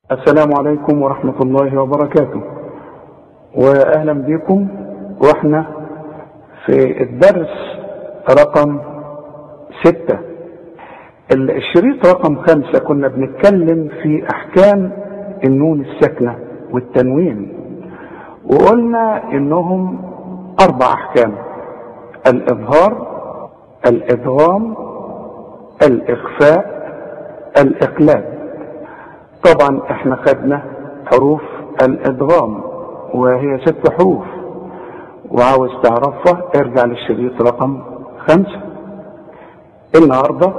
السلام عليكم ورحمة الله وبركاته، وأهلا بكم. وإحنا في الدرس رقم 6. الشريط رقم 5 كنا بنتكلم في أحكام النون الساكنة والتنوين، وقلنا إنهم 4 أحكام: الإظهار، الإدغام، الإخفاء، الإقلاب. طبعا احنا خدنا حروف الادغام وهي 6 حروف، وعاوز تعرفها ارجع للشريط رقم 5. النهاردة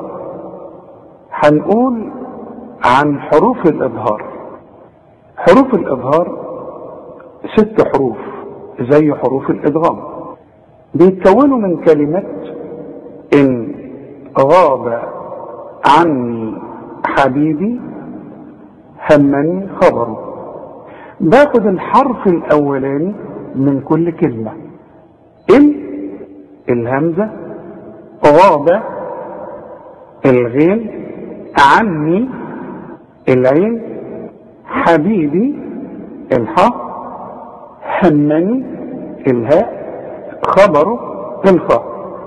هنقول عن حروف الإظهار. حروف الإظهار 6 حروف زي حروف الإدغام، بيتكونوا من كلمة إن غاب عني حبيبي همني خبره. باخد الحرف الاولاني من كل كلمة: ال، الهمزة، غاب، الغين، عني، العين، حبيبي، الحاء، همني، الهاء، خبره، الخاء.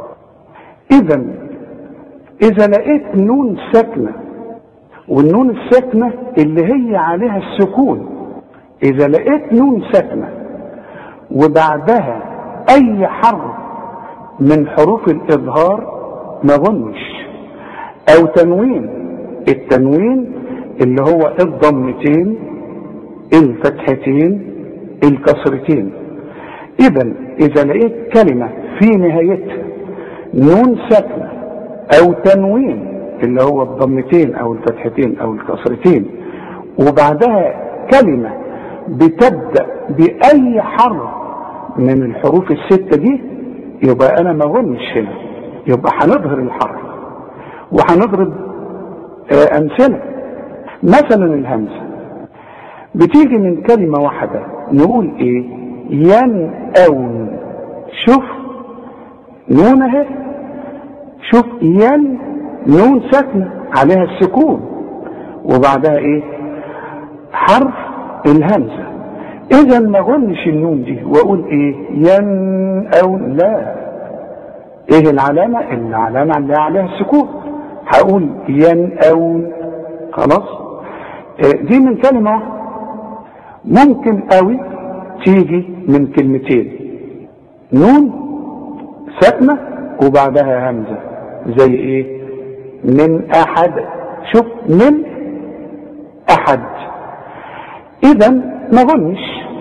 اذا لقيت نون ساكنة، والنون الساكنة اللي هي عليها السكون، إذا لقيت نون ساكنة وبعدها أي حرف من حروف الإظهار ما ظنش، أو تنوين، التنوين اللي هو الضمتين، الفتحتين، الكسرتين. إذا لقيت كلمة في نهايتها نون ساكنة أو تنوين اللي هو الضمتين او الفتحتين او الكسرتين، وبعدها كلمة بتبدأ بأي حرف من الحروف ال6 دي، يبقى انا ما ظنش هنا، يبقى هنظهر الحرف وهنضرب امثلة. مثلا الهمزة بتيجي من كلمة واحدة، نقول ايه؟ ينأون. شوف نون اهي، شوف ين، نون ساكنة عليها السكون وبعدها ايه؟ حرف الهمزة. اذا ما اقولش النون دي واقول ايه؟ ين او لا. ايه العلامة؟ العلامة اللي عليها السكون، هقول ين او. خلاص. دي من كلمة واحدة. ممكن قوي تيجي من كلمتين، نون ساكنة وبعدها همزة، زي ايه؟ من احد. شوف من احد. اذا ما اقولش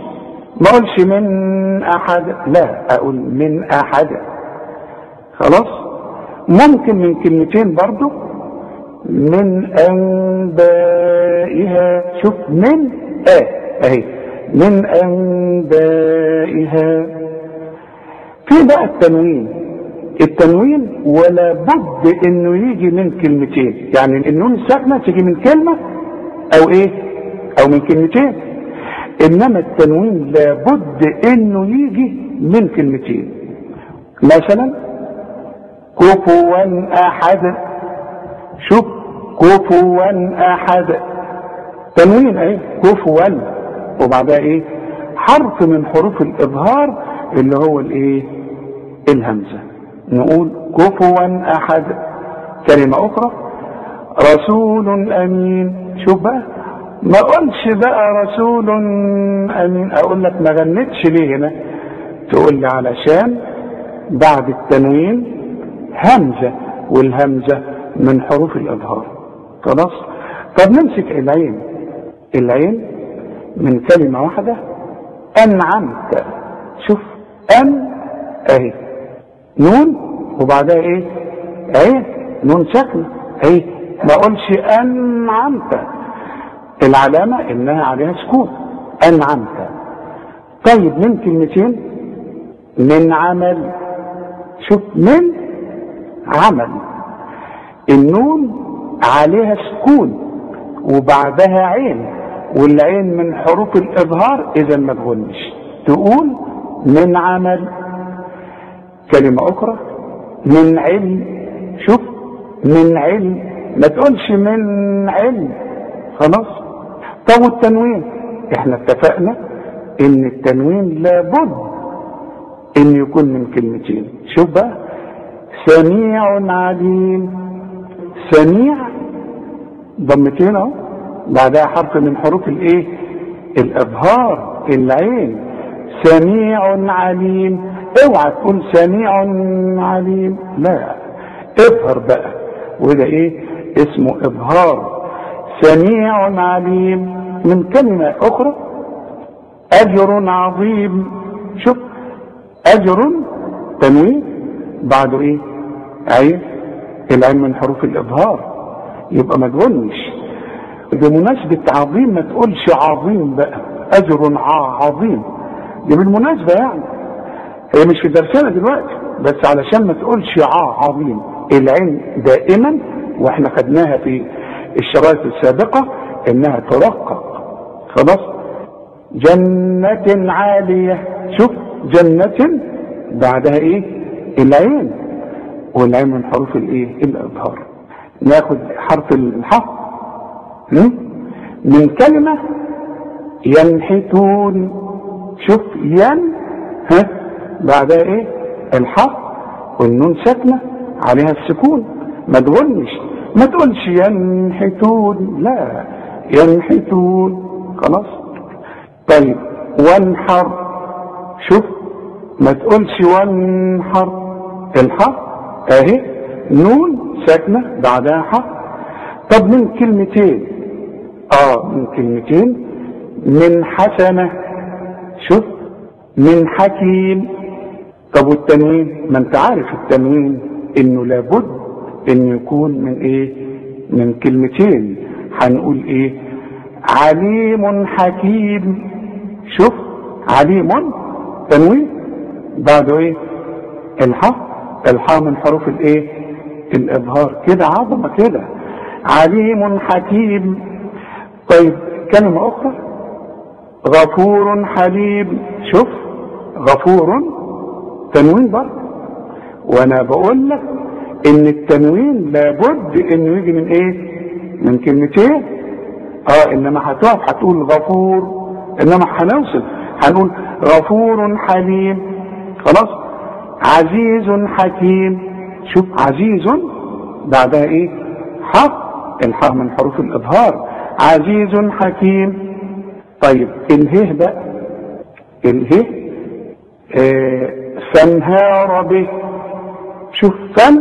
من احد، لا، اقول من احد. خلاص. ممكن من كلمتين برضو، من انبائها. شوف من اهي، من انبائها. في بقى التنوين ولا بد انه يجي من كلمتين، يعني النون الساكنه تيجي من كلمه او ايه؟ او من كلمتين. انما التنوين لا بد انه يجي من كلمتين. مثلا كفوا احد. شوف كفوا احد، تنوين اهي، كفوا، وبعدها ايه؟ حرف من حروف الاظهار اللي هو الايه؟ الهمزه. نقول كفوا احد. كلمة اخرى رسول امين. شوف بقى، ما اقولش بقى رسول امين، اقول لك ما غنتش ليه هنا؟ تقول لي علشان بعد التنوين همزة، والهمزة من حروف الاظهار. خلاص. طب نمسك العين من كلمة واحدة، انعمت. شوف ان اهي، نون وبعدها ايه؟ عين، نون ساكنه اهي. ما اقولش انعمت، العلامه انها عليها سكون، انعمت. طيب من كلمتين، من عمل. شوف من عمل، النون عليها سكون وبعدها عين، والعين من حروف الاظهار، اذا ما تغنش، تقول من عمل. كلمة اخرى من علم. شوف من علم، ما تقولش من علم. خلاص. طب والتنوين؟ احنا اتفقنا ان التنوين لابد ان يكون من كلمتين. شوف بقى، سميع عليم. سميع ضمتين اهو، بعدها حرف من حروف الايه؟ الابهار، العين. سميع عليم. اوعى تقول سميع عليم، لا، ابهر بقى، وده ايه؟ اسمه ابهار. سميع عليم. من كلمة اخرى اجر عظيم. شوف، اجر تنوين بعده ايه؟ عين، العين من حروف الابهار، يبقى ما تقولش. بمناسبة عظيم ما تقولش عظيم بقى، اجر عظيم، دي بالمناسبة يعني، هي مش في درسنا دلوقتي، بس علشان ما تقولش عظيم. العين دائما، واحنا خدناها في الشرائط السابقة انها ترقق. خلاص. جنة عالية. شوف، جنة بعدها ايه؟ العين، والعين من حروف الايه؟ الابهار. ناخد حرف الحاء من كلمة ينحتون. شوف، بعدها ايه؟ الحاء والنون ساكنة عليها السكون، ما تغنش، ما تقولش ينحتون، لا، ينحتون. خلاص. طيب، وانحر. شوف، ما تقولش وانحر، الحاء اهي نون ساكنة بعدها حاء. طب من كلمتين، من كلمتين، من حسنة. شوف، من حكيم. طب والتنوين؟ ما انت عارف التنوين انه لابد ان يكون من ايه؟ من كلمتين. هنقول ايه؟ عليم حكيم. شوف، عليم تنوين بعده ايه؟ الحاء من حروف الايه؟ الابهار. كده عظمة كده، عليم حكيم. طيب، كلمة اخرى، غفور حليم. شوف، غفور تنوين برضه، وانا بقول لك ان التنوين لابد انه يجي من ايه؟ من كلمتين. انما هتقف هتقول غفور، انما هنوصل هنقول غفور حليم. خلاص. عزيز حكيم. شوف، عزيز بعدها ايه؟ الحاء من حروف الابهار. عزيز حكيم. طيب، الهه بقى، الهه فانهار به. شوف،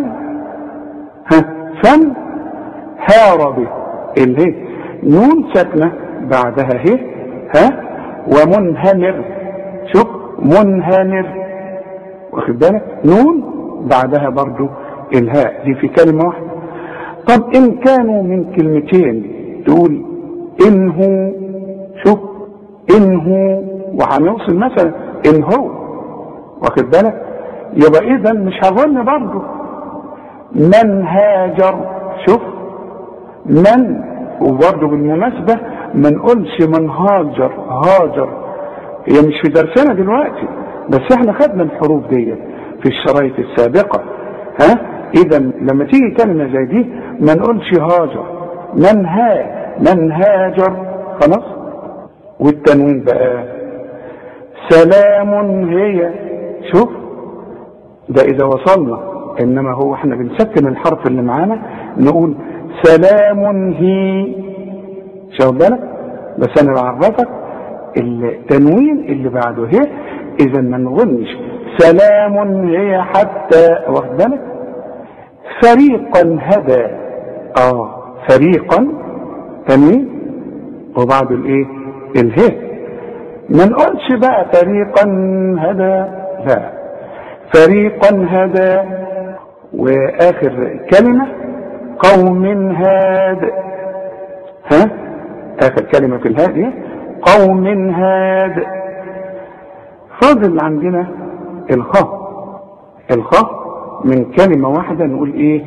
فانهار به، الهه نون ساكنة بعدها هه، ومنهمر. شوف، منهمر، واخد بالك؟ نون بعدها برضو الهاء، دي في كلمة واحدة. طب ان كانوا من كلمتين تقول انه. شوف، انه، وهنوصل مثلا ان هو، واخد بالك؟ يبقى اذا مش هظن برضو. من هاجر. شوف، من، وبرضو بالمناسبة ما نقولش من هاجر. هي مش في درسنا دلوقتي، بس احنا خدنا الحروف دي في الشرايط السابقة. اذا لما تيجي كلمة زي دي ما نقولش هاجر، من هاجر. خلاص. والتنوين بقى سلام هي. شوف، ده اذا وصلنا، انما هو احنا بنسكن الحرف اللي معانا نقول سلام هي. شوف بالك، بس انا بعرفك التنوين اللي بعده هي، اذا ما نغنش سلام هي حتى، واخد بالك؟ فريقا هدى. فريقا تنوين وبعد الايه؟ الهاء. ما نقولش بقى فريقا هدى، لا، فريقا هدى. واخر كلمة قوم هاد. اخر كلمة في الهاء دي قوم هاد. فاضل عندنا الخاء من كلمة واحدة نقول ايه؟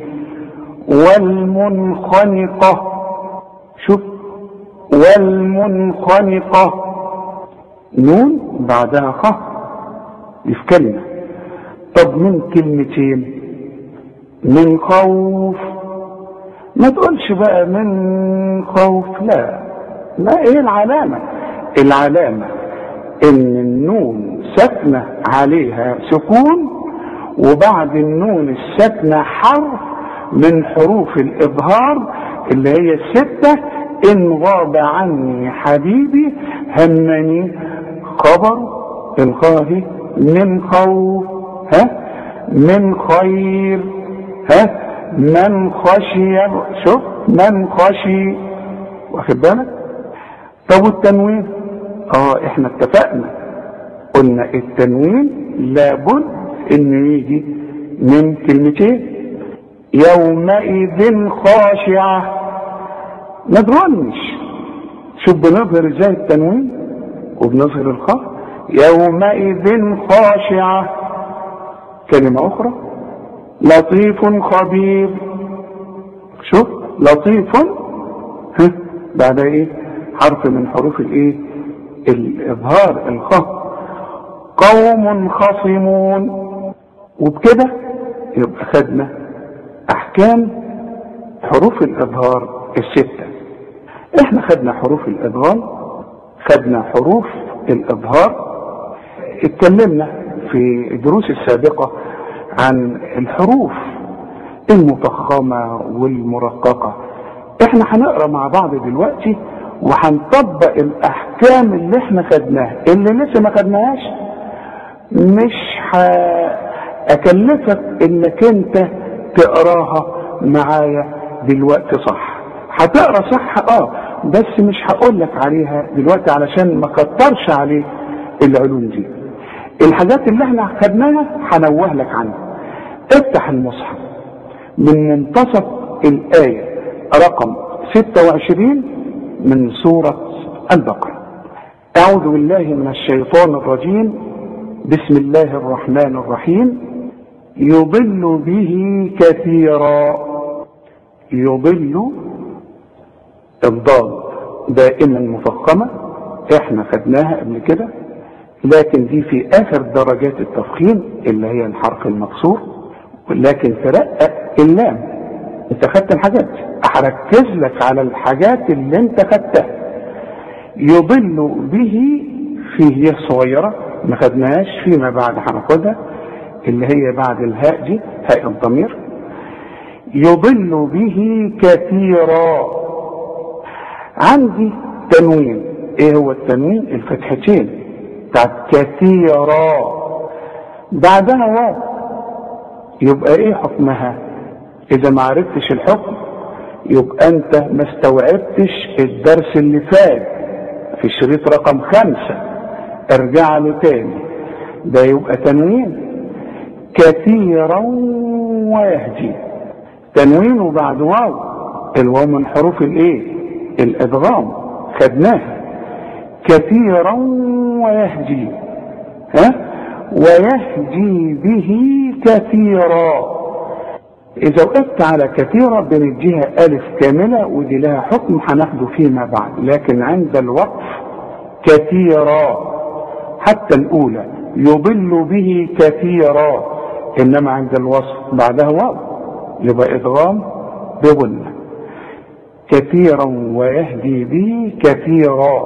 والمنخنقة. شوف، والمنخنقة نون بعدها خاء، دي في كلمة. طب من كلمتين، من خوف. ما تقولش بقى من خوف، لا، ما ايه العلامة؟ العلامة ان النون ساكنة عليها سكون، وبعد النون الساكنة حرف من حروف الإظهار اللي هي الستة. إن غاب عني حبيبي همني خبر الخاه من خوف، من خير، من خشي. شوف من خشي، واخد بالك؟ طب والتنوين؟ احنا اتفقنا قلنا التنوين لابد انه يجي من كلمتين. يومئذ خاشعة، ما تغنش. شوف بنظهر ازاي التنوين وبنظهر الخاء. يومئذ خاشعة. كلمة اخرى لطيف خبير. شوف لطيف بعد ايه؟ حرف من حروف الايه؟ الاظهار الخاء. قوم خصمون. وبكده يبقى خدنا احكام حروف الاظهار الستة. احنا خدنا حروف الادغام، خدنا حروف الاظهار. اتكلمنا في الدروس السابقة عن الحروف المفخمة والمرققة. احنا هنقرا مع بعض دلوقتي وهنطبق الاحكام اللي احنا خدناها. اللي لسه ما خدناهاش مش هأكلفك انك انت تقراها معايا دلوقتي صح. هتقرا صح بس مش هقول لك عليها دلوقتي علشان ما كترش عليك العلوم دي. الحاجات اللي احنا خدناها هنوه لك عنها. افتح المصحف من منتصف الآية رقم 26 من سورة البقرة. أعوذ بالله من الشيطان الرجيم. بسم الله الرحمن الرحيم. يضل به كثيرا. يضل الضاد دائما مفخمة، احنا خدناها قبل كده، لكن دي في اخر درجات التفخيم اللي هي الحرف المكسور. لكن ترقق اللام. انت خدت الحاجات، هركز لك على الحاجات اللي انت خدتها. يضل به فيه صغيرة ما خدناهاش، فيما بعد هناخدها اللي هي بعد الهاء دي، هاء الضمير. يضل به كثيرا. عندي تنوين. ايه هو التنوين؟ الفتحتين بتاعت كثيرا بعدها واو. يبقى ايه حكمها؟ اذا ما عرفتش الحكم يبقى انت ما استوعبتش الدرس اللي فات في الشريط رقم 5. ارجع له تاني. ده يبقى تنوين كثيرا ويهدي. تنوين وبعد واو. الواو من حروف الايه؟ الادغام، خدناها. كثيرا ويهدي، ويهدي به كثيرا. اذا وقفت على كثيرا بنديها الف كاملة، ودي لها حكم هناخده فيما بعد. لكن عند الوقف كثيرا حتى الاولى يضل به كثيرا، انما عند الوصف بعدها واو يبقى ادغام بغنة. كثيرا ويهدي به كثيرا.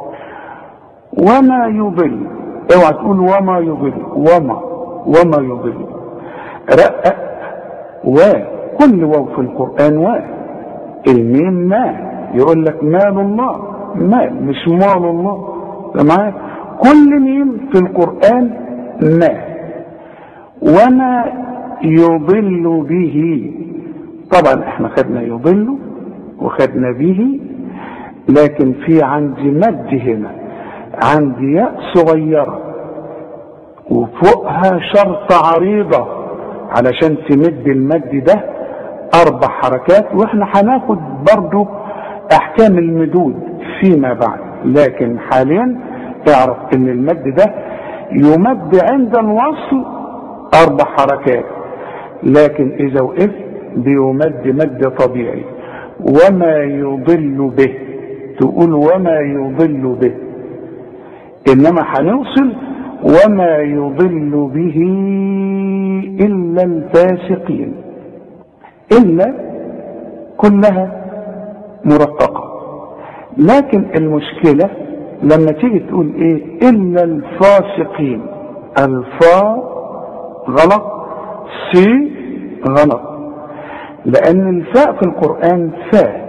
وما يضل، اوعى تقول وما يضل. وما يضل. رقق كل واو في القرآن الميم ما يقول لك مال الله، مال مش مال الله. تمام؟ كل ميم في القرآن ما. وما يضل به. طبعا احنا خدنا يضل وخدنا به، لكن في عندي مد هنا، عندي ياء صغيرة وفوقها شرطة عريضة علشان تمد المد ده 4 حركات. واحنا هناخد برضو احكام المدود فيما بعد، لكن حاليا اعرف ان المد ده يمد عند الوصل 4 حركات، لكن اذا وقفت بيمد مد طبيعي. وما يضل به، تقول وما يضل به، انما هنوصل وما يضل به الا الفاسقين. الا كلها مرققة، لكن المشكلة لما تيجي تقول ايه الا الفاسقين، الفاء غلط، سي غلط، لان الفاء في القرآن فاء،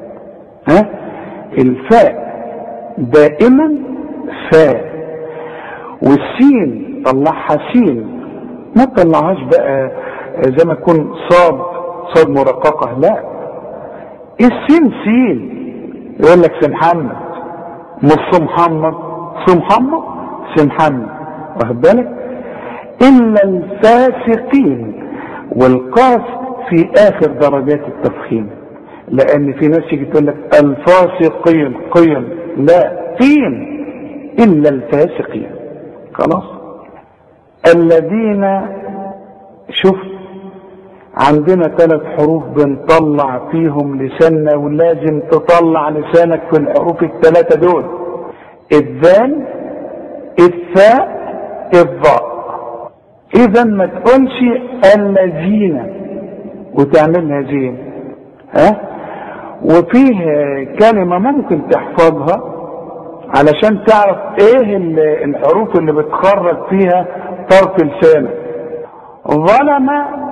الفاء دائما فاء، والسين طلعها سين، ما تطلعهاش بقى زي ما تكون صاد مرققة، لا، السين سين. يقول لك سي محمد، مش محمد، سي محمد، سي محمد، واخد بالك؟ الا الفاسقين، والقاف في اخر درجات التفخيم، لان في ناس يجي تقول لك الفاسقين قيم، لا، قيم، الا الفاسقين. خلاص. الذين، شوف عندنا 3 حروف بنطلع فيهم لساننا، ولازم تطلع لسانك في الحروف ال3 دول، الذال، الثاء، الضاء. اذا ما تقولش الذين وتعملها زين، وفيه كلمة ممكن تحفظها علشان تعرف ايه الحروف اللي بتخرج فيها طرف لسانك. ظلم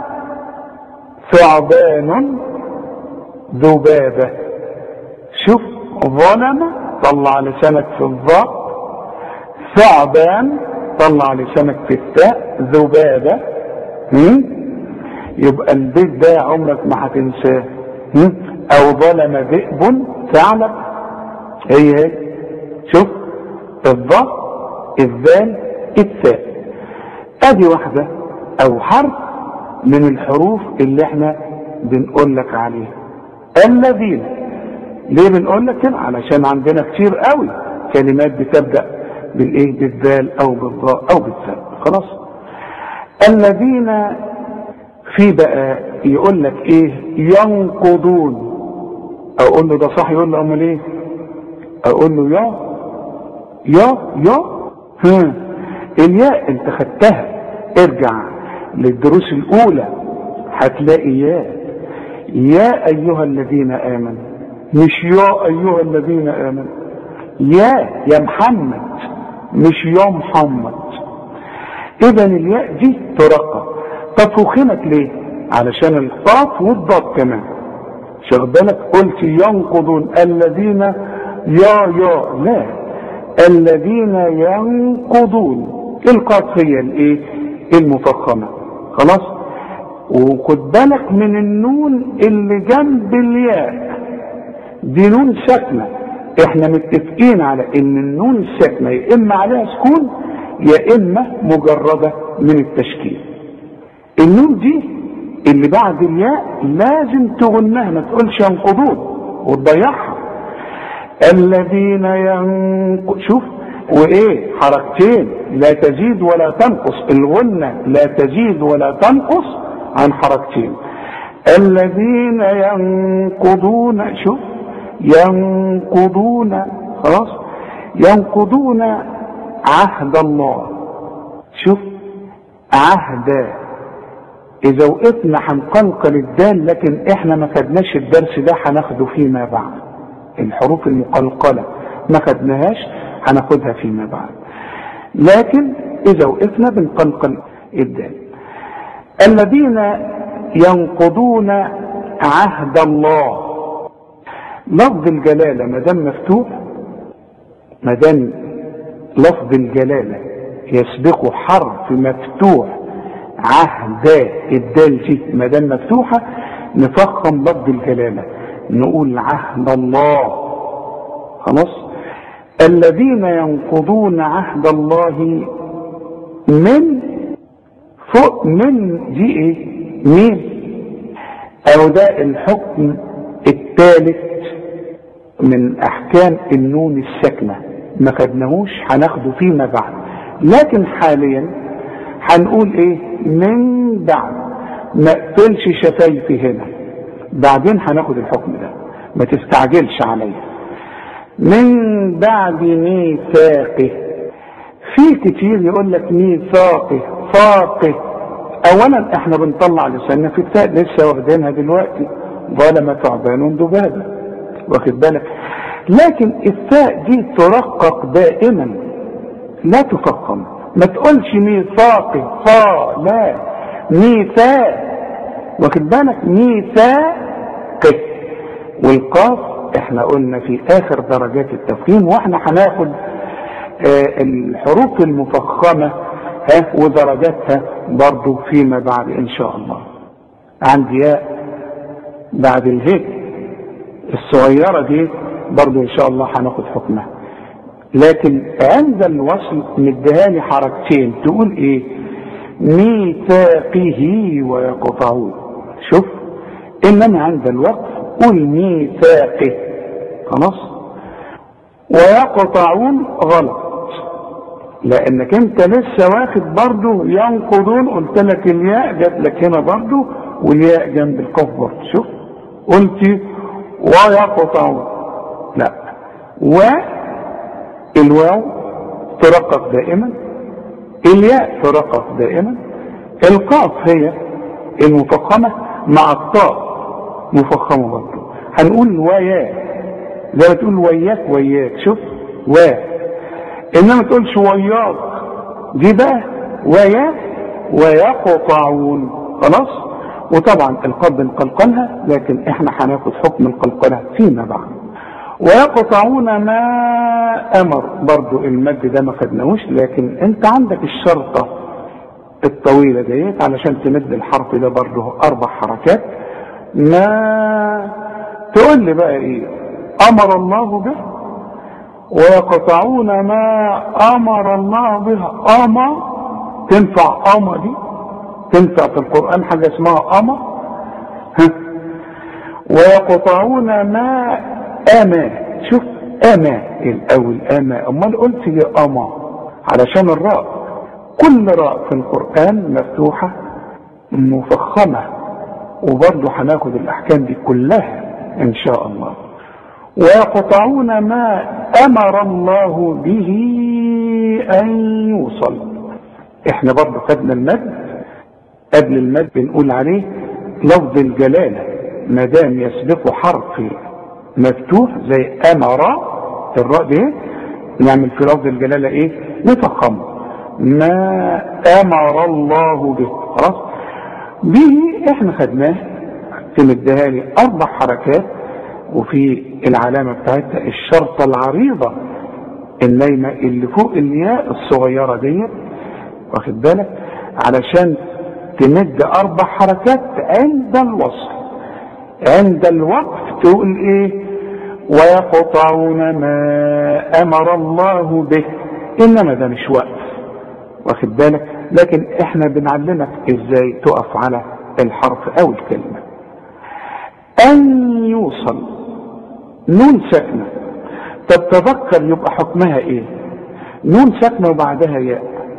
ثعبان ذبابة، شوف ظلم طلع لسانك في الضاء، ثعبان طلع لسانك في التاء، ذبابة. يبقى البيت ده عمرك ما هتنساه. او ظلم ذئب ثعلب، هي شوف الضاء، الذال، التاء، ادي واحدة او حرف من الحروف اللي احنا بنقول لك عليها. الذين، ليه بنقول لك كده؟ علشان عندنا كتير قوي كلمات بتبدأ بالايه، بالذال او بالضاء او بالتاء. خلاص. الذين في بقى يقول لك ايه، ينقضون، اقول له ده صح، يقول له امال ايه؟ اقول له يا الياء انت خدتها، ارجع للدروس الاولى هتلاقي يا ايها الذين امنوا، مش يا ايها الذين امنوا، يا محمد، مش يا محمد. اذا الياء دي ترقى. طب فخمت ليه؟ علشان القاف والضاد كمان، شغل بالك، قلت ينقضون الذين يا لا، الذين ينقضون، القاف هي الايه، المفخمه. خلاص. وخد بالك من النون اللي جنب الياء، دي نون ساكنه، احنا متفقين على ان النون الساكنه يا اما عليها سكون يا اما مجرده من التشكيل. النون دي اللي بعد الياء لازم تغنها، ما تقولش ينقضون وتضيعها. الذين شوف، وايه، حركتين لا تزيد ولا تنقص، الغنة لا تزيد ولا تنقص عن حركتين. الذين ينقضون، شوف ينقضون، خلاص، ينقضون عهد الله، شوف عهد. اذا وقفنا هنقلقل الدال، لكن احنا ما خدناش الدرس ده، هناخده فيما بعد. الحروف المقلقلة ما خدناهاش، هناخدها فيما بعد، لكن اذا وقفنا بنقلقل الدال. الذين ينقضون عهد الله، لفظ الجلالة ما دام مفتوح، ما دام لفظ الجلالة يسبقه حرف مفتوح، عهد الدال دي ما دام مفتوحة نفخم لفظ الجلالة، نقول عهد الله. خلاص. الذين ينقضون عهد الله، من فوق، من دي ايه، مين، او ده الحكم الثالث من احكام النون الساكنة، ما خدناهوش، هناخده فيما بعد، لكن حاليا هنقول ايه، من بعد، ما اقفلش شفايفي هنا، بعدين هناخد الحكم ده، ما تستعجلش عليا. من بعد ميثاقه، في كتير يقول لك ميثاقه، فاقه. اولا احنا بنطلع لساننا في التاء، لسه واخدينها دلوقتي، ظلم ثعبان ذبابة، واخد بالك؟ لكن الثاء دي ترقق دائما لا تفخم. ما تقولش ميثاقي صا، لا، ميثاق، واخد بالك، ميثاقي. والقاف احنا قلنا في اخر درجات التفخيم، واحنا هناخد الحروف المفخمة ودرجاتها برضو فيما بعد ان شاء الله. عندي ياء بعد الهاء الصغيرة دي برضو ان شاء الله هناخد حكمها، لكن عند الوصل مديهالي حركتين، تقول ايه؟ ميثاقه ويقطعون. شوف، انما عند الوقف قول ميثاقه، خلاص. ويقطعون غلط، لانك انت لسه واخد برضو ينقضون، قلت لك الياء جات لك هنا برضو والياء جنب القاف برضو. شوف، قلت ويقطعون، لا، والواو ترقق دائما، الياء ترقق دائما، القاف هي المفخمة مع الطاء مفخمة برضو. هنقول ويا زي ما تقول وياك وياك، شوف، انما تقولش وياك، دي بقى ويا ويقطعون، خلاص. وطبعا القاف بنقلقلها، لكن احنا هناخد حكم القلقلة فيما بعد. ويقطعون ما امر، برضو المد ده ما خدناهوش، لكن انت عندك الشرطة الطويلة ديت علشان تمد الحرف ده برضو 4 حركات. ما تقول لي بقى ايه؟ امر الله به، ويقطعون ما امر الله به. اما تنفع، اما دي تنفع في القرآن حاجة اسمها اما. ويقطعون ما اما، شوف، اما الاول، اما، امال قلت لي اما علشان الراء، كل راء في القرآن مفتوحة مفخمة، وبرضه هناخد الاحكام دي كلها ان شاء الله. ويقطعون ما امر الله به ان يوصل. احنا برضه خدنا المد، قبل المد بنقول عليه لفظ الجلالة، ما دام يسبقه حرف مفتوح زي امر، الراء دي نعمل في لفظ الجلالة ايه؟ نفخمه، ما امر الله به، خلاص. به احنا خدناه في مدهالي 4 حركات، وفي العلامة بتاعتها الشرطة العريضة النايمة اللي فوق الياء الصغيرة دي، واخد بالك، علشان تمد 4 حركات عند الوصل. عند الوقف تقول ايه؟ ويقطعون ما امر الله به، انما ده مش وقف، واخد بالك، لكن احنا بنعلمك ازاي تقف على الحرف او الكلمة. ان يوصل، نون ساكنة، طب تذكر يبقى حكمها ايه؟ نون ساكنة وبعدها ياء،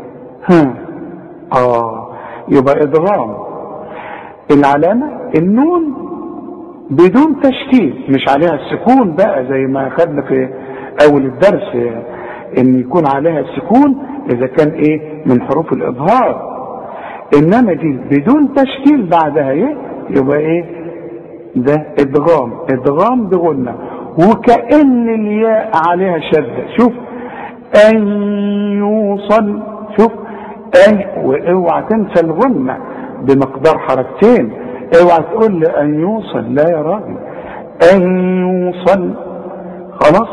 يبقى ادغام. العلامة النون بدون تشكيل، مش عليها السكون بقى زي ما خدنا في اول الدرس ان يكون عليها السكون اذا كان ايه من حروف الاظهار، انما دي بدون تشكيل بعدها ايه، يبقى ايه ده؟ ادغام. ادغام بغنة، وكأن الياء عليها شدة. شوف، ان يوصل، شوف، واوعى تنسى الغنة بمقدار حركتين، اوعى تقول لي ان يوصل، لا يا راجل، ان يوصل، خلاص.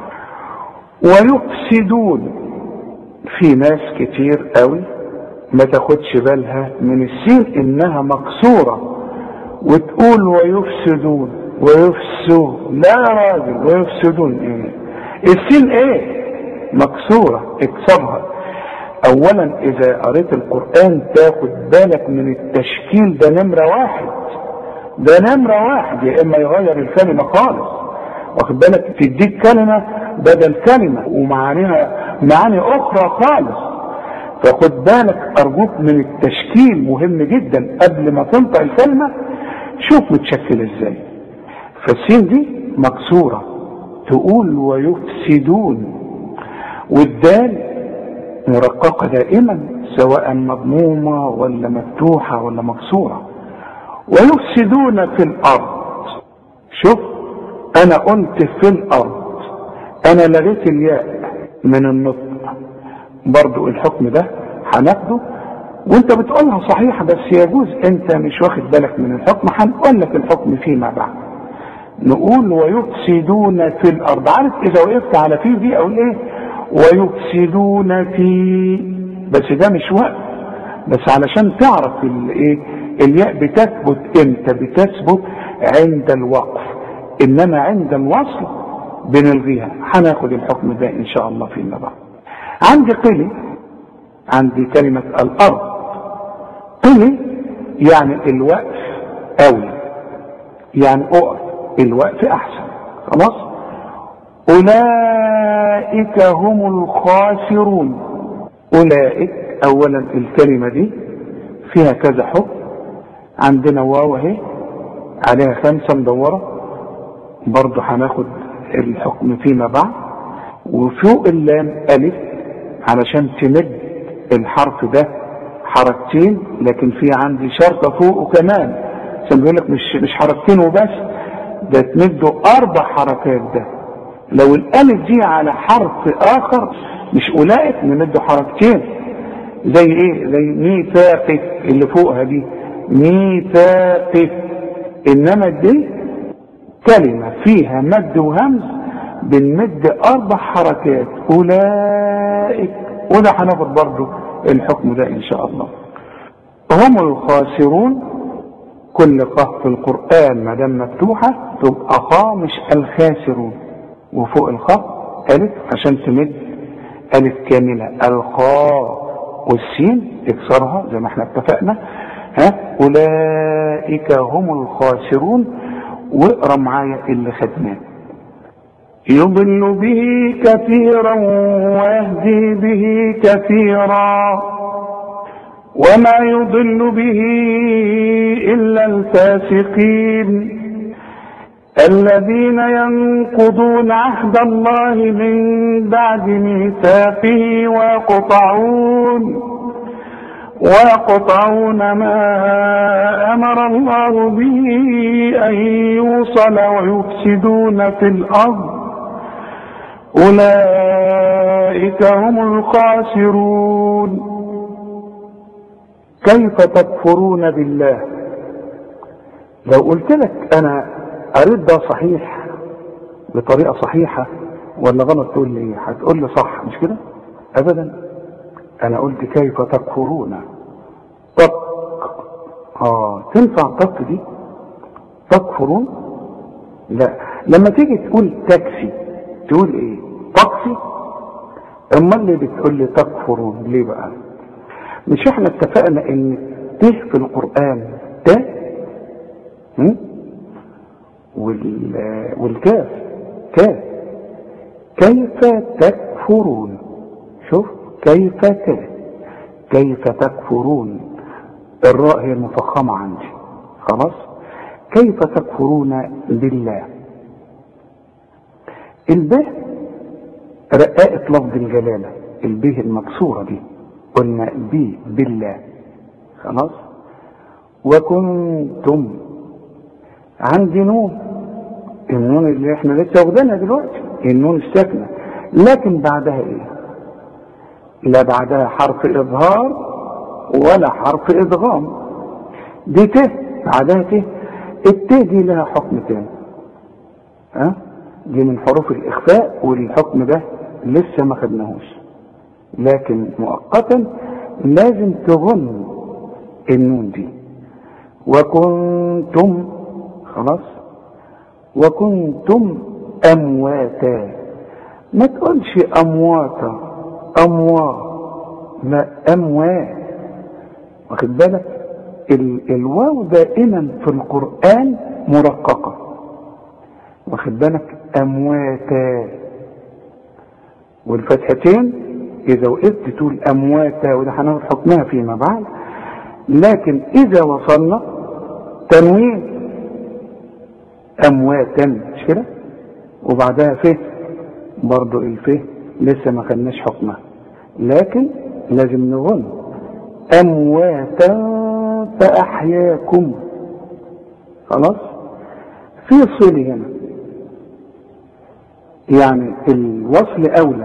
ويفسدون، في ناس كتير قوي ما تاخدش بالها من السين انها مكسورة وتقول ويفسدون لا يا راجل، ويفسدون ايه؟ السين ايه؟ مكسورة، اكسرها. اولا اذا قريت القرآن تاخد بالك من التشكيل، ده نمرة 1، ده نمرة 1، يا اما يغير الكلمة خالص، واخد بالك، تديك كلمة بدل كلمة ومعانيها معاني اخرى خالص. فخد بالك ارجوك من التشكيل، مهم جدا قبل ما تنطق الكلمة شوف متشكل ازاي. فالسين دي مكسورة تقول ويفسدون، والدال مرققة دائما سواء مضمومة ولا مفتوحة ولا مكسورة. ويفسدون في الارض، شوف انا قلت في الارض، انا لغيت الياء من النطق، برضو الحكم ده هناخده، وانت بتقولها صحيحة بس يجوز انت مش واخد بالك من الحكم، هنقول لك الحكم فيما بعد. نقول ويفسدون في الارض، عارف اذا وقفت على في دي اقول ايه؟ ويفسدون في، بس ده مش وقت، بس علشان تعرف الايه الياء بتثبت امتى، بتثبت عند الوقف، انما عند الوصل بنلغيها. هناخد الحكم ده ان شاء الله فيما بعد. عندي قلي، عندي كلمة الارض، قلي يعني الوقف قوي، يعني اقف، الوقف احسن، خلاص. اولئك هم الخاسرون. اولئك اولا الكلمة دي فيها كذا حكم، عندنا واو اهي عليها 5 مدورة، برضو هناخد الحكم فيما بعد. وفوق اللام الف علشان تمد الحرف ده حركتين، لكن في عندي شرطة فوقه كمان، عشان بيقول لك مش حركتين وبس، ده تمده 4 حركات. ده لو الالف دي على حرف اخر مش اولئك نمده حركتين، زي ايه؟ زي ميثاقه اللي فوقها دي، ميثاقه. انما دي كلمة فيها مد وهمز بنمد 4 حركات، اولئك. وده هناخد برضه الحكم ده ان شاء الله. هم الخاسرون، كل قاف في القرآن ما دام مفتوحة تبقى خاء مش الخاسرون، وفوق الخاء ألف عشان تمد ألف كاملة، الخاء، والسين تكسرها زي ما احنا اتفقنا. أولئك هم الخاسرون. واقرا معايا اللي خدناه. يضل به كثيرا ويهدي به كثيرا وما يضل به إلا الفاسقين الذين ينقضون عهد الله من بعد ميثاقه ويقطعون ما أمر الله به أن يوصل ويفسدون في الأرض أولئك هم الخاسرون. كيف تكفرون بالله؟ لو قلت لك انا قريت ده صحيح بطريقة صحيحة ولا غلط تقول لي هتقول لي صح، مش كده؟ ابدا، انا قلت كيف تكفرون. طق، تنفع طق دي؟ تكفرون؟ لا. لما تيجي تقول تكفي تقول ايه؟ تكفي. اما اللي بتقول لي تكفرون ليه بقى؟ مش احنا اتفقنا ان ت في القرآن ت والكاف كاف. كيف تكفرون؟ شوف كيف تكفرون، الراء هي المفخمة عندي، خلاص. كيف تكفرون بالله. الباء رقاقة لفظ الجلالة، الباء المكسورة دي قلنا بي بالله، خلاص. وكنتم عندي نون، النون اللي احنا لسه واخدينها دلوقتي، النون الساكنه، لكن بعدها ايه؟ لا بعدها حرف اظهار ولا حرف ادغام، دي ت بعدها ت. الت دي لها حكم تاني، دي من حروف الاخفاء، والحكم ده لسه ما خدناهوش، لكن مؤقتا لازم تغن النون دي. وكنتم، خلاص. وكنتم امواتا، ما تقولش امواتا، لا، اموات. واخد بالك؟ الواو دائما في القرآن مرققة، واخد بالك؟ امواتا. والفتحتين اذا وقفت تقول امواتا، وده هناخد حكمها فيما بعد. لكن اذا وصلنا تنوين امواتا، مش كده؟ وبعدها ف، برضو الف لسه ما خدناش حكمها، لكن لازم نغن امواتا فاحياكم، خلاص. في صلة هنا، يعني الوصل أولى.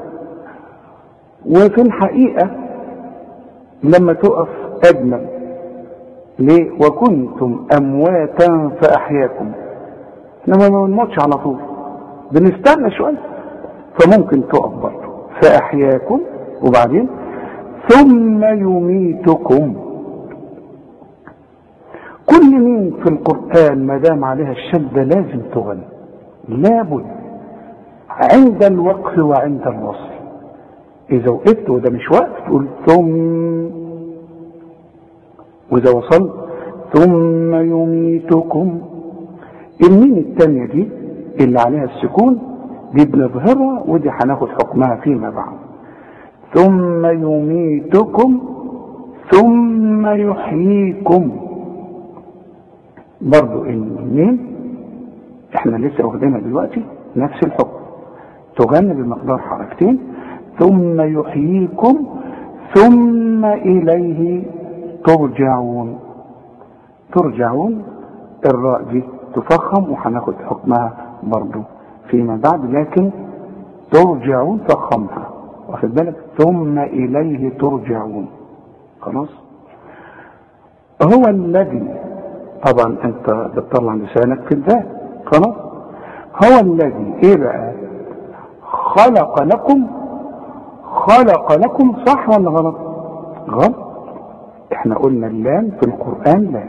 وفي الحقيقة لما تقف أجمل. ليه؟ وكنتم أمواتا فأحياكم. إنما ما بنموتش على طول، بنستنى شوية، فممكن تقف برضه فأحياكم وبعدين ثم يميتكم. كل مين في القرآن ما دام عليها الشدة لازم تغنى، لابد عند الوقف وعند الوصل. إذا وقفت وده مش وقف تقول ثم، وإذا وصلت ثم يميتكم. المين التانية دي اللي عليها السكون دي بنظهرها، ودي هناخد حكمها فيما بعد. ثم يميتكم ثم يحييكم. برضو المين احنا لسه واخدينها دلوقتي نفس الحكم، تغني بمقدار حركتين. ثم يحييكم ثم إليه ترجعون. ترجعون الراء دي تفخم وهناخد حكمها برضو فيما بعد، لكن ترجعون فخمها، واخد بالك؟ ثم إليه ترجعون. خلاص. هو الذي، طبعا انت بتطلع لسانك في الذات. خلاص. هو الذي ايه بقى؟ خلق لكم. خلق لكم صح ولا غلط؟ غلط. احنا قلنا اللام في القرآن لا.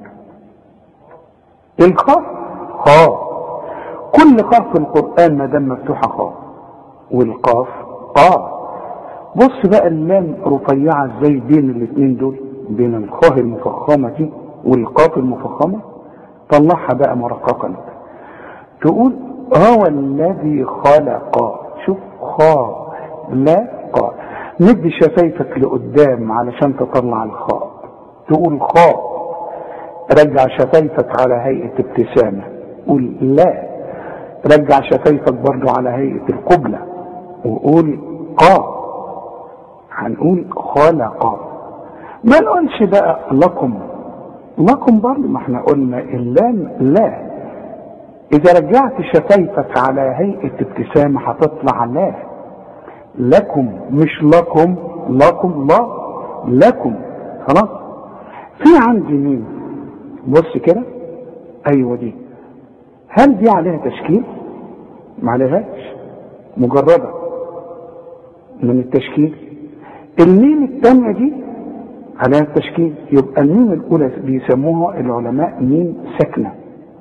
الخاء خاء. كل خاء في القرآن ما دام مفتوحة خاء، والقاف قاف. بص بقى اللام رفيعة ازاي بين الاثنين دول، بين الخاء المفخمة دي والقاف المفخمة. طلعها بقى مرققا، تقول هو الذي خلق. شوف خاء لا قاء. مد شفايفك لقدام علشان تطلع الخاء، تقول خاء. رجع شفايفك على هيئة ابتسامة، قول لا. رجع شفايفك برضو على هيئة القبلة وقول قاء. هنقول خلق. ما نقولش بقى لكم. لكم برضو ما احنا قلنا اللام لا. اذا رجعت شفايفك على هيئة ابتسامة هتطلع لا. لكم مش لكم. لكم لا، لكم. خلاص. في عندي مين؟ بص كده. ايوه دي. هل دي عليها تشكيل؟ ما عليهاش، مجردة من التشكيل. الميم الثانية دي عليها التشكيل، يبقى الميم الاولى بيسموها العلماء ميم ساكنة.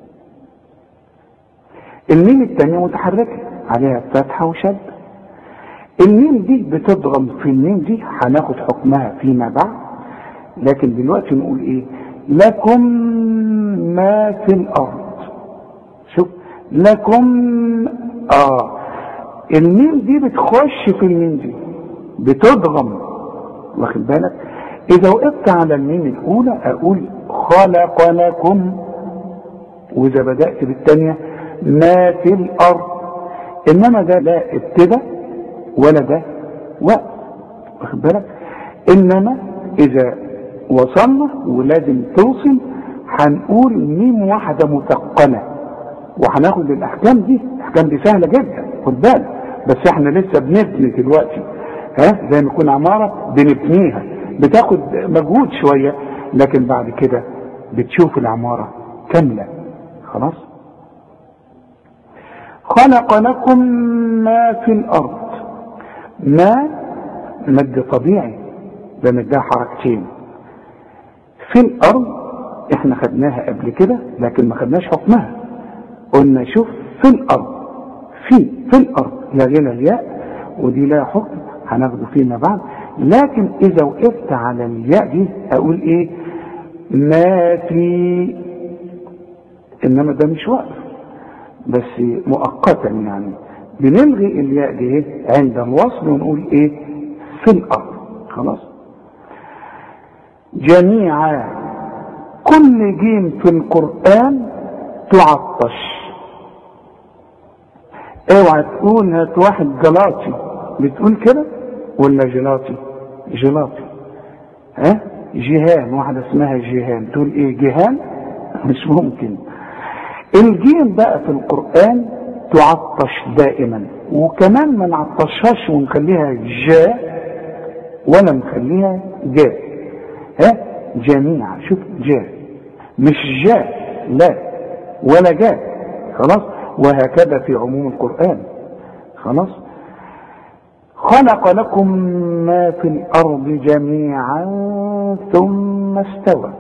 الميم الثانية متحركة عليها فتحة وشد. الميم دي بتضغم في الميم دي، هناخد حكمها فيما بعد، لكن دلوقتي نقول ايه؟ لكم ما في الارض. شوف لكم. الميم دي بتخش في الميم دي، بتضغم، واخد بالك؟ اذا وقفت على الميم الاولى اقول خلق لكم، واذا بدأت بالثانية ما في الارض. انما ده لا ابتدى ولا ده وقت، واخد بالك؟ انما اذا وصلنا ولازم توصل هنقول ميم واحدة مثقلة، وهناخد الاحكام دي. الاحكام دي سهلة جدا، خد بالك، بس احنا لسه بنبني دلوقتي. زي ما يكون عمارة بنبنيها، بتاخد مجهود شوية، لكن بعد كده بتشوف العمارة كاملة. خلاص. خلق لكم ما في الارض. ما مد طبيعي، ده مدها حركتين. في الارض احنا خدناها قبل كده لكن ما خدناش حكمها. قلنا شوف في الارض، في الارض يا غنى الياء، ودي لها حكم هناخده فيما بعد. لكن اذا وقفت على الياء دي اقول ايه؟ ما في. انما ده مش وقف، بس مؤقتا، يعني بنلغي الياء دي عند الوصل ونقول ايه؟ في الارض. خلاص. جميعا. كل جيم في القرآن تعطش. اوعى تقول هات واحد جلاطي، بتقول كده ولا جلاطي؟ جلاطي. جيهان، واحدة اسمها جيهان، تقول ايه؟ جيهان؟ مش ممكن. الجيم بقى في القرآن تعطش دائما، وكمان ما نعطشهاش ونخليها جاء ولا نخليها جاء. جميع، شوف جاء مش جاء لا ولا جاء، خلاص. وهكذا في عموم القرآن، خلاص. خلق لكم ما في الأرض جميعا ثم استوى.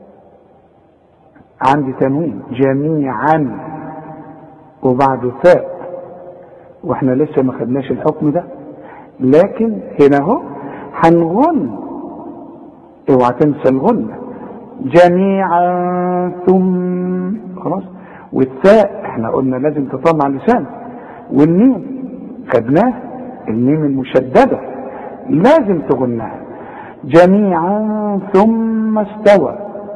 عندي تنوين جميعا وبعده ثاء، واحنا لسه ما خدناش الحكم ده، لكن هنا اهو هنغن، اوعى تنسى الغنة. جميعا ثم، خلاص. والثاء احنا قلنا لازم تطلع لسان، والميم خدناه، الميم المشددة لازم تغنها. جميعا ثم استوى.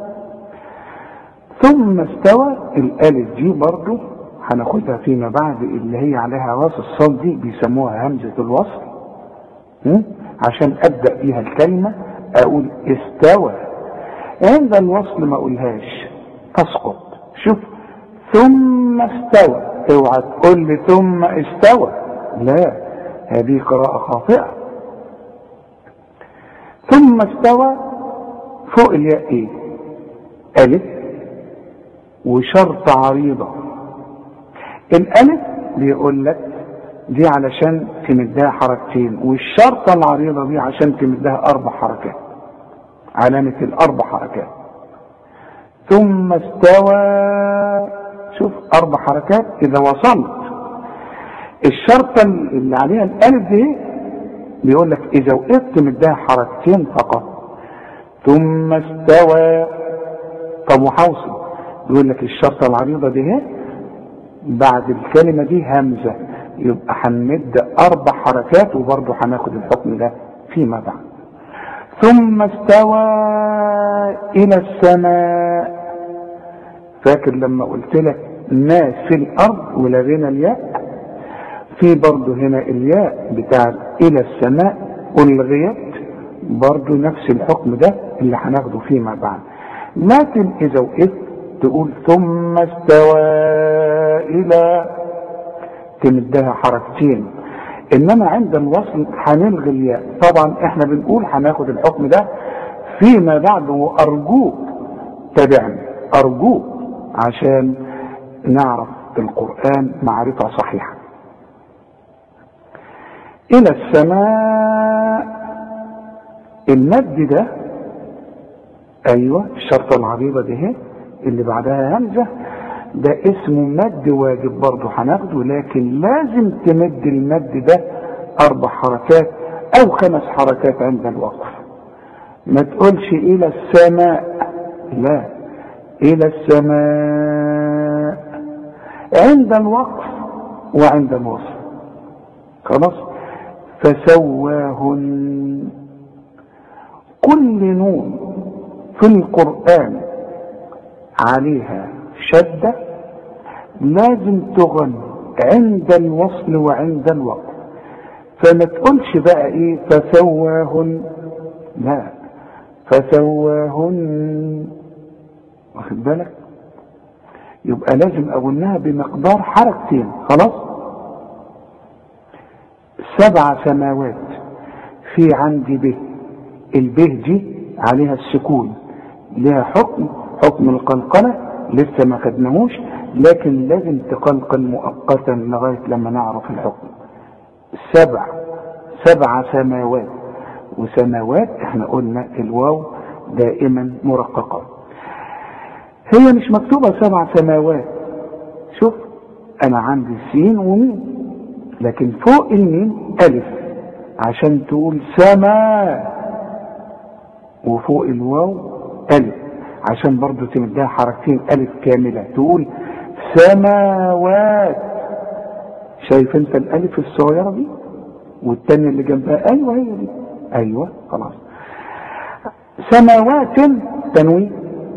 ثم استوى الالف دي برضو هناخدها فيما بعد، اللي هي عليها راس الصاد دي بيسموها همزة الوصل، عشان ابدأ بيها الكلمة اقول استوى. عند الوصل ما اقولهاش، تسقط. شوف ثم استوى، اوعى تقول لي ثم استوى، لا، هذه قراءة خاطئة. ثم استوى فوق الياء ايه؟ الف وشرط عريضة. الالف بيقول لك دي علشان تمدها حركتين، والشرطة العريضة دي عشان تمدها 4 حركات، علامة ال4 حركات. ثم استوى، شوف 4 حركات. اذا وصلت الشرطة اللي عليها الالف دي بيقول لك اذا وقفت مدها حركتين فقط. ثم استوى. طب وحوصل، بيقول لك الشرطة العريضة دي بعد الكلمة دي همزة، يبقى هنمد 4 حركات، وبرضه هناخد الحكم ده فيما بعد. ثم استوى الى السماء. فاكر لما قلت لك ما في الارض ولغينا الياء؟ في برضه هنا الياء بتاع الى السماء الغيت، برضه نفس الحكم ده اللي هناخده فيما بعد. لكن اذا وقفت تقول ثم استوى الى، تمدها حركتين. انما عند الوصل هنلغي الياء. طبعا احنا بنقول هناخد الحكم ده فيما بعد، وارجوك تابعني، ارجوك، عشان نعرف القرآن معرفة صحيحة. الى السماء، المد ده ايوه الشرطة العريضة دي اللي بعدها همزة، ده اسمه مد واجب برضه هناخده، لكن لازم تمد المد ده 4 حركات او 5 حركات عند الوقف. ما تقولش الى السماء، لا، الى السماء عند الوقف وعند الوصل، خلاص. فسواهن. كل نون في القرآن عليها شدة لازم تغن عند الوصل وعند الوقف. فما تقولش بقى ايه فسواهن، لا، فسواهن، واخد بالك؟ يبقى لازم اقولها بمقدار حركتين، خلاص. 7 سماوات، في عندي به، البه دي عليها السكون، لها حكم القلقلة لسه ما خدناهوش، لكن لازم تقلقل مؤقتا لغاية لما نعرف الحكم. 7 سماوات، وسماوات احنا قلنا الواو دائما مرققة، هي مش مكتوبة 7 سماوات. شوف انا عندي سين وميم، لكن فوق الميم الف عشان تقول سما، وفوق الواو الف عشان برضو تمدها حركتين الف كاملة تقول سماوات. شايف انت الالف الصغيرة دي والتانية اللي جنبها؟ ايوه هي دي، ايوه خلاص. سماوات تنوين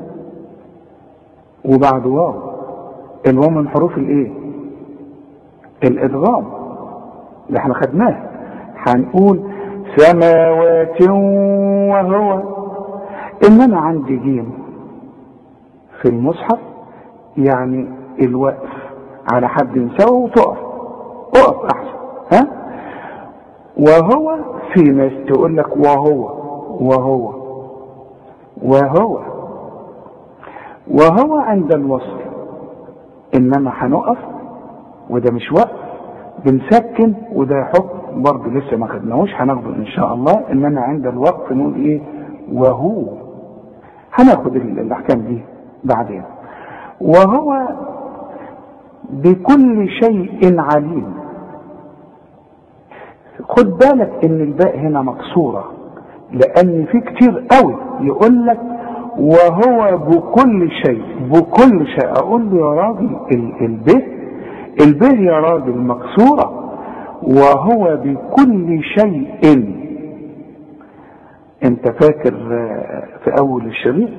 وبعد واو، الواو من حروف الايه؟ الادغام اللي احنا خدناه. هنقول سماوات وهو. انما عندي جيم في المصحف يعني الوقف على حد سوا وتقف، اقف احسن. ها؟ وهو، في ناس تقول لك وهو عند الوصل، انما هنقف، وده مش وقف، بنسكن، وده حكم برضه لسه ما خدناهوش، هناخده ان شاء الله. انما عند الوقف نقول ايه؟ وهو. هناخد الاحكام دي بعدين. وهو بكل شيء عليم. خد بالك ان الباء هنا مكسورة، لان في كتير قوي يقول لك وهو بكل شيء. اقول له يا راجل الباء يا راجل مكسورة، وهو بكل شيء. انت فاكر في اول الشريط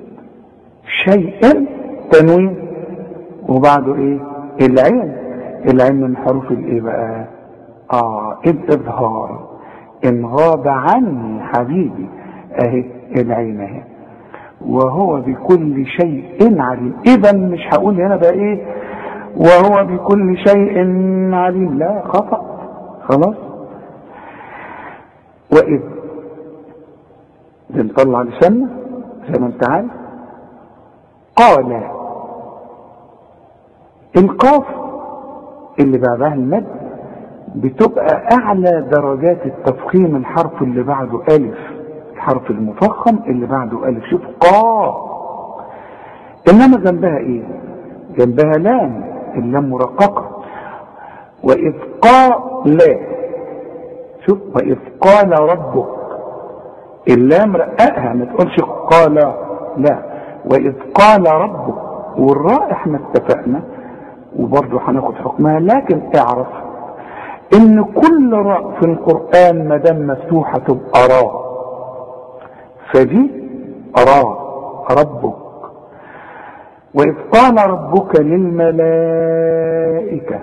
شيء تنوين وبعده ايه؟ العين من حروف الايه بقى؟ الاظهار. ان غاب عني حبيبي اهي العين اهي. وهو بكل شيء عليم. اذا مش هقول هنا بقى ايه وهو بكل شيء عليم، لا، خطأ، خلاص. وإذ بنطلع لساننا زي ما انت عارف. قال، القاف اللي بعدها المد بتبقى اعلى درجات التفخيم. الحرف اللي بعده الف، الحرف المفخم اللي بعده الف. شوف قا، انما جنبها ايه؟ جنبها لام، اللام مرققه. واذ قال، شوف، واذ قال ربك، اللام رققها، ما تقولش قال، لا، واذ قال ربك. والراء احنا اتفقنا وبرضه هناخد حكمها، لكن اعرف ان كل راء في القرآن ما دام مفتوحة تبقى راء، فدي راء ربك. وإذ قال ربك للملائكة،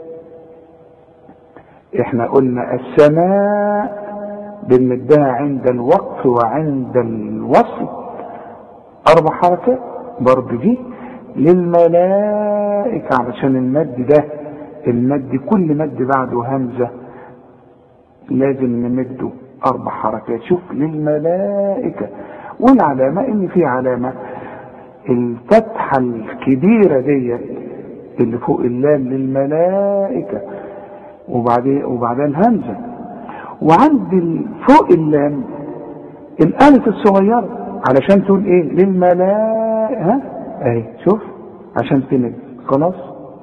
احنا قلنا السماء بنمدها عند الوقف وعند الوصل 4 حركات، برضه دي للملائكة، علشان المد ده كل مد بعده همزة لازم نمده 4 حركات. شوف، للملائكة. والعلامة ان في علامة الفتحة الكبيرة دي اللي فوق اللام، للملائكة، وبعدين الهمزة، وعند فوق اللام الالف الصغيرة علشان تقول ايه؟ للملائكة اهي. شوف، عشان تمد، خلاص.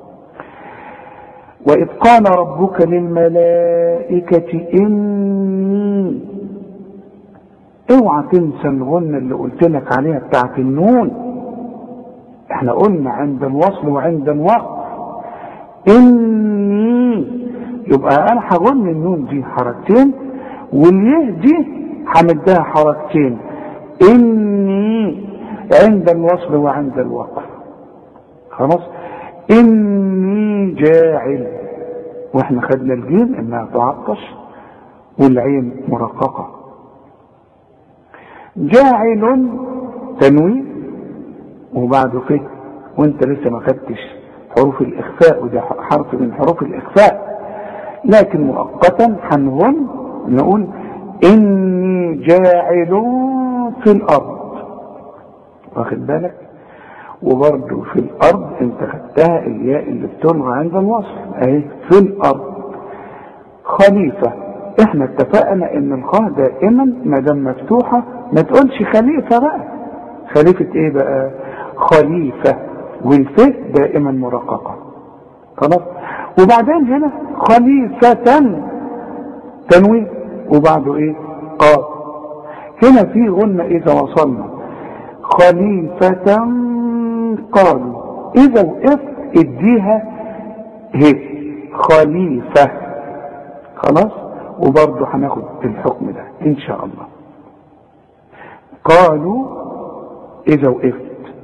وإذ قال ربك للملائكة إني، اوعى تنسى الغنة اللي قلت لك عليها بتاعت النون. احنا قلنا عند الوصل وعند الوقف إني، يبقى انا هغن النون دي حركتين، واليه دي همدها حركتين. إني عند الوصل وعند الوقف، خلاص. إني جاعل، واحنا خدنا الجيم انها تعطش والعين مرققة. جاعل تنوين وبعده فيه، وانت لسه ما خدتش حروف الاخفاء، وده حرف من حروف الاخفاء، لكن مؤقتا هنغن نقول إني جاعل في الارض، واخد بالك؟ وبرضه في الارض انت خدتها الياء اللي بتلغى عند الوصل اهي، في الارض خليفة. احنا اتفقنا ان الخاء دائما ما دام مفتوحة ما تقولش خليفة بقى، خليفة ايه بقى؟ خليفة. والفه دائما مرققة، خلاص. وبعدين هنا خليفة تنوين وبعده ايه؟ قاف. هنا في غنة اذا وصلنا خليفة قالوا، اذا وقفت اديها هيك خليفة، خلاص. وبرضه هناخد الحكم ده ان شاء الله. قالوا اذا وقفت،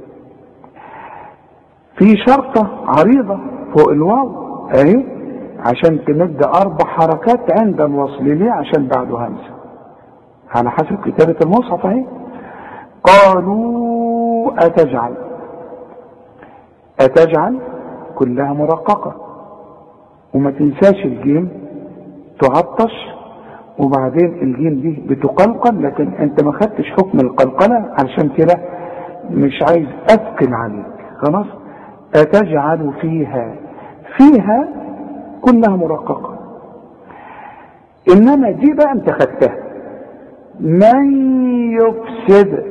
في شرطة عريضة فوق الواو اهي عشان تمد 4 حركات عند الوصل. ليه؟ عشان بعده همزة على حسب كتابة المصحف اهي. قالوا أتجعل كلها مرققة. وما تنساش الجيم تعطش، وبعدين الجيم دي بتقلقل، لكن انت ما خدتش حكم القلقلة، علشان كده مش عايز اثقل عليك. خلاص. أتجعل فيها كلها مرققة. انما دي بقى انت خدتها، من يفسد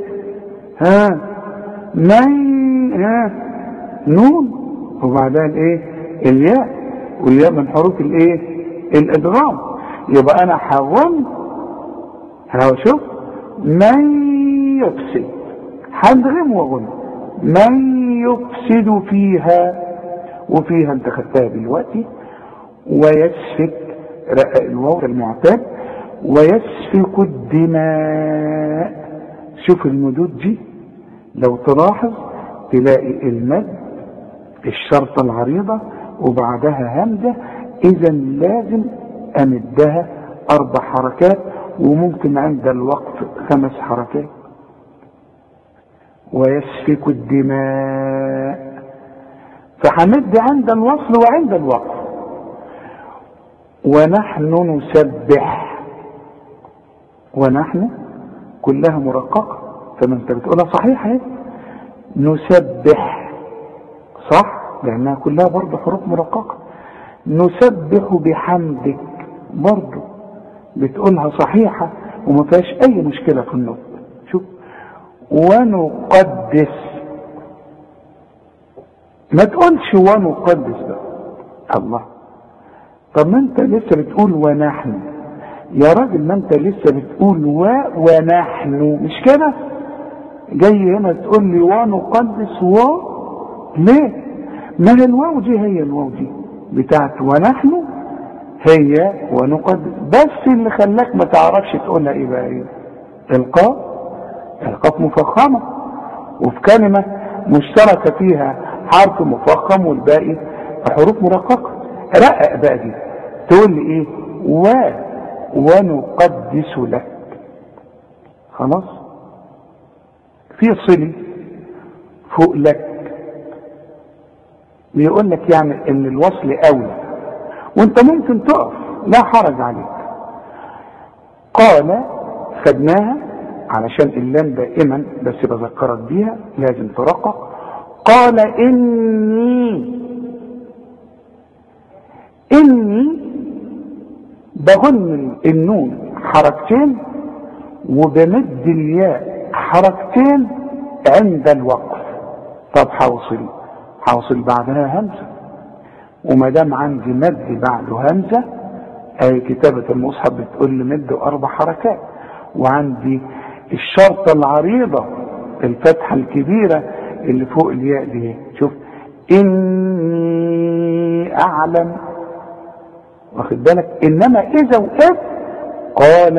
نون وبعدين ايه؟ الياء، والياء من حروف الايه؟ الادغام. يبقى انا حرم، شوف، من يفسد، هدغم وغن، من يفسد فيها، وفيها انت خدتها دلوقتي. ويسفك الواو المعتاد، ويسفك الدماء. شوف المدود دي لو تلاحظ تلاقي المد الشرطة العريضة وبعدها همزة، اذا لازم امدها 4 حركات، وممكن عند الوقف 5 حركات. ويسفك الدماء، فحمد عند الوصل وعند الوقف. ونحن نسبح، ونحن كلها مرققة، فما انت بتقولها صحيح اهي، نسبح صح لانها كلها برضه حروف مرققة. نسبح بحمدك برضه بتقولها صحيحة وما فيهاش اي مشكلة في النطق. شوف، ونقدس، ما تقولش ونقدس بقى. الله، طب ما انت لسه بتقول ونحن يا راجل، ما انت لسه بتقول ونحن، مش كده؟ جاي هنا تقول لي ونقدس ليه؟ ما هي الواو دي هي الواو دي بتاعت ونحن هي ونقدس، بس اللي خلاك ما تعرفش تقولها ايه بقى؟ ايه؟ القاف مفخمة، وفي كلمة مشتركة فيها حرف مفخم والباقي حروف مرققة. رقق بقى دي، تقول لي ايه؟ ونقدس لك. خلاص. في صلي فوق لك بيقول لك يعني ان الوصل اولى، وانت ممكن تقف، لا حرج عليك. قال خدناها علشان اللام دائما بس بذكرك بيها لازم ترقق. قال اني بغن النون حركتين وبمد الياء حركتين عند الوقف. طب حوصل بعدها همزة، وما دام عندي مد بعده همزة، اي كتابة المصحف بتقول لي مد 4 حركات، وعندي الشرطة العريضة الفتحة الكبيرة اللي فوق الياء دي. شوف، إني أعلم، واخد بالك؟ إنما إذا وقف قال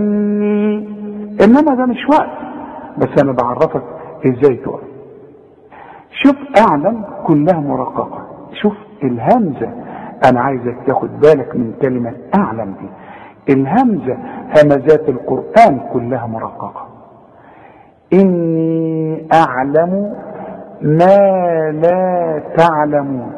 إنما ده مش وقف، بس أنا بعرفك إزاي تقف. شوف، أعلم كلها مرققة. شوف الهمزة، أنا عايزك تاخد بالك من كلمة أعلم دي. الهمزة همزات القرآن كلها مرققة. إني أعلم ما لا تعلمون.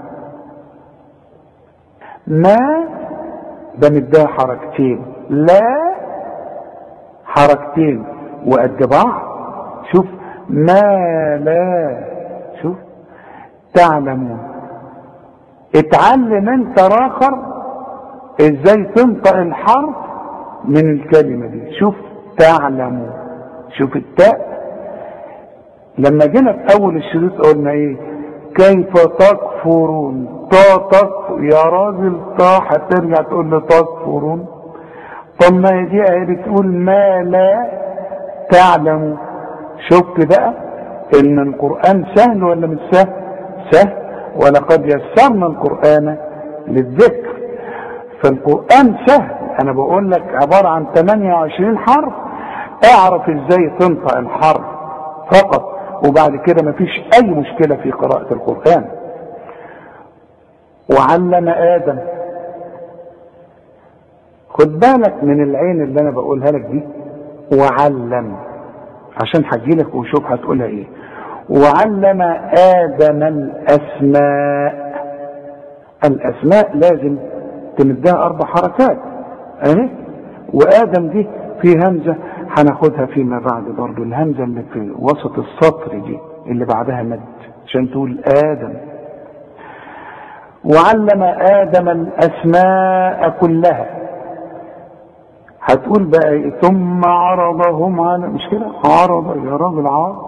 ما بمدها حركتين، لا حركتين وقد بعض. شوف، ما لا، شوف، تعلمون. اتعلم انت راخر ازاي تنطق الحرف من الكلمة دي. شوف، تعلمون. شوف التاء، لما جينا في اول الشريط قلنا ايه؟ كيف تكفرون. يا راجل هترجع تقول لي تكفرون؟ طب ما هي دي بتقول ما لا تعلموا. شفت بقى ان القرآن سهل ولا مش سهل؟ سهل. ولقد يسرنا القرآن للذكر. فالقرآن سهل، انا بقول لك عبارة عن 28 حرف، اعرف ازاي تنطق الحرف فقط، وبعد كده مفيش اي مشكلة في قراءة القرآن. وعلم آدم، خد بالك من العين اللي انا بقولها لك دي، وعلم، عشان هجيلك وشوف هتقولها ايه. وعلم آدم الأسماء. الأسماء لازم تمدها 4 حركات اهي. وآدم دي في همزة هناخدها فيما بعد برضو، الهمزة اللي في وسط السطر دي اللي بعدها مد عشان تقول آدم. وعلم آدم الأسماء كلها، هتقول بقى ثم عرضهم على، مش كده؟ عرض يا راجل،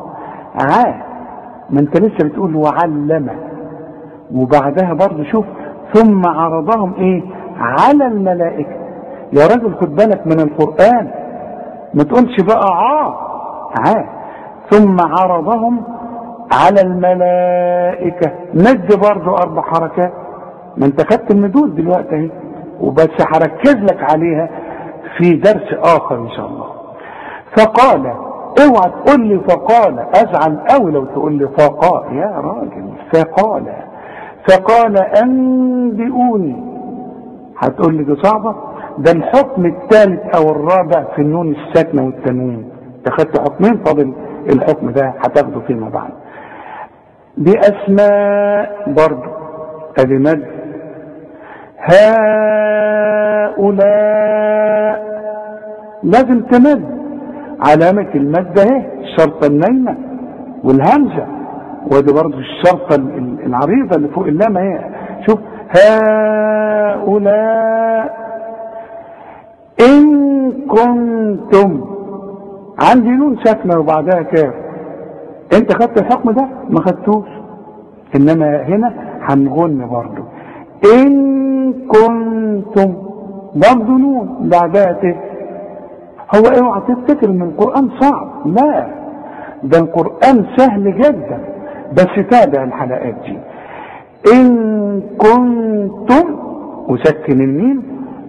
ما انت لسه بتقول وعلم، وبعدها برضو شوف ثم عرضهم ايه على الملائكة. يا راجل خد بالك من القرآن، ما تقولش بقى ثم عرضهم على الملائكة، مد برضو 4 حركات. ما انت خدت المدود دلوقتي اهي، وبس هركز لك عليها في درس اخر ان شاء الله. فقال، اوعى تقول لي فقال، ازعل قوي لو تقول لي فقال يا راجل. فقال انبئوني، هتقول لي دي صعبة، ده الحكم الثالث او الرابع في النون الساكنة والتنوين. انت خدت حكمين، فاضل الحكم ده هتاخده فيما بعد. بأسماء برضه ادي مد. هؤلاء لازم تمد، علامة المد اهي الشرطة النايمة والهمزة، ودي برضه الشرطة العريضة اللي فوق اللام اهي. شوف هؤلاء إن كنتم، عندي نون ساكنة وبعدها كاف. انت خدت الحكم ده؟ ما خدتوش. انما هنا هنغن برضه إن كنتم، برضه نون بعدها ت. هو اوعى تفتكر ان القرآن صعب، لا، ده القرآن سهل جدا، بس تابع الحلقات دي. إن كنتم وسكن الميم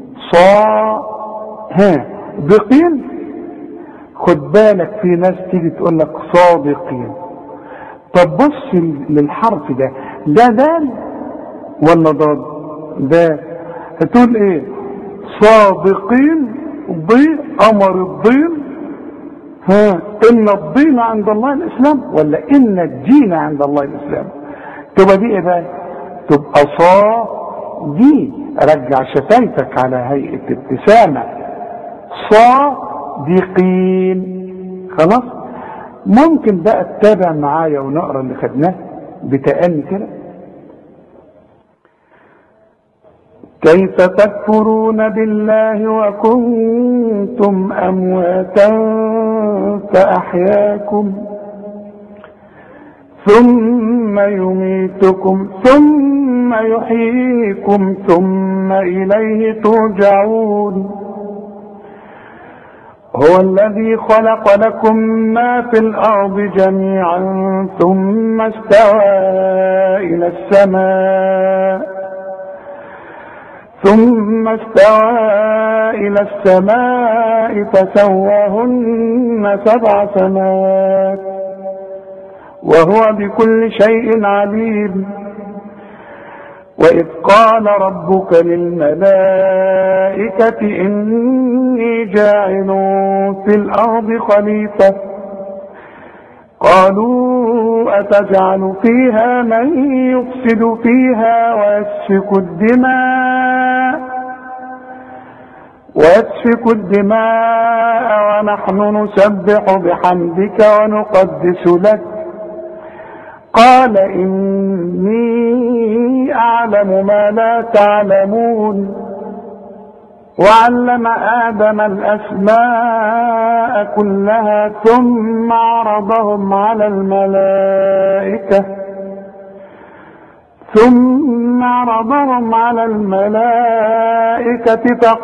صادقين. خد بالك في ناس تيجي تقول لك صادقين، طب بص للحرف ده دال ولا ضاد؟ ده هتقول ايه؟ صادقين ضي امر الضين، ان الدين عند الله الاسلام ولا ان الدين عند الله الاسلام؟ تبقى دي ايه بقى؟ تبقى دي، رجع شفايفك على هيئة ابتسامة، صادقين. خلاص، ممكن بقى تتابع معايا ونقرا اللي خدناه بتأني كده. كيف تكفرون بالله وكنتم أمواتا فأحياكم ثم يميتكم ثم يحييكم ثم إليه ترجعون. هو الذي خلق لكم ما في الأرض جميعا ثم استوى إلى السماء فسواهن 7 سماوات وهو بكل شيء عليم. وإذ قال ربك للملائكة إني جاعل في الأرض خليفة قالوا أتجعل فيها من يفسد فيها ويسفك الدماء ونحن نسبح بحمدك ونقدس لك قال إني أعلم ما لا تعلمون. وعلم آدم الأسماء كلها ثم عرضهم على الملائكة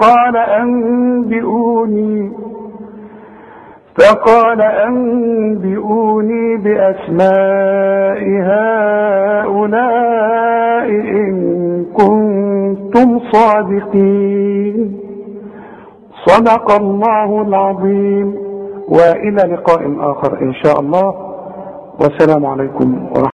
فقال أنبئوني بأسماء هؤلاء إن كنتم صادقين. صدق الله العظيم. وإلى لقاء آخر إن شاء الله، والسلام عليكم ورحمة الله.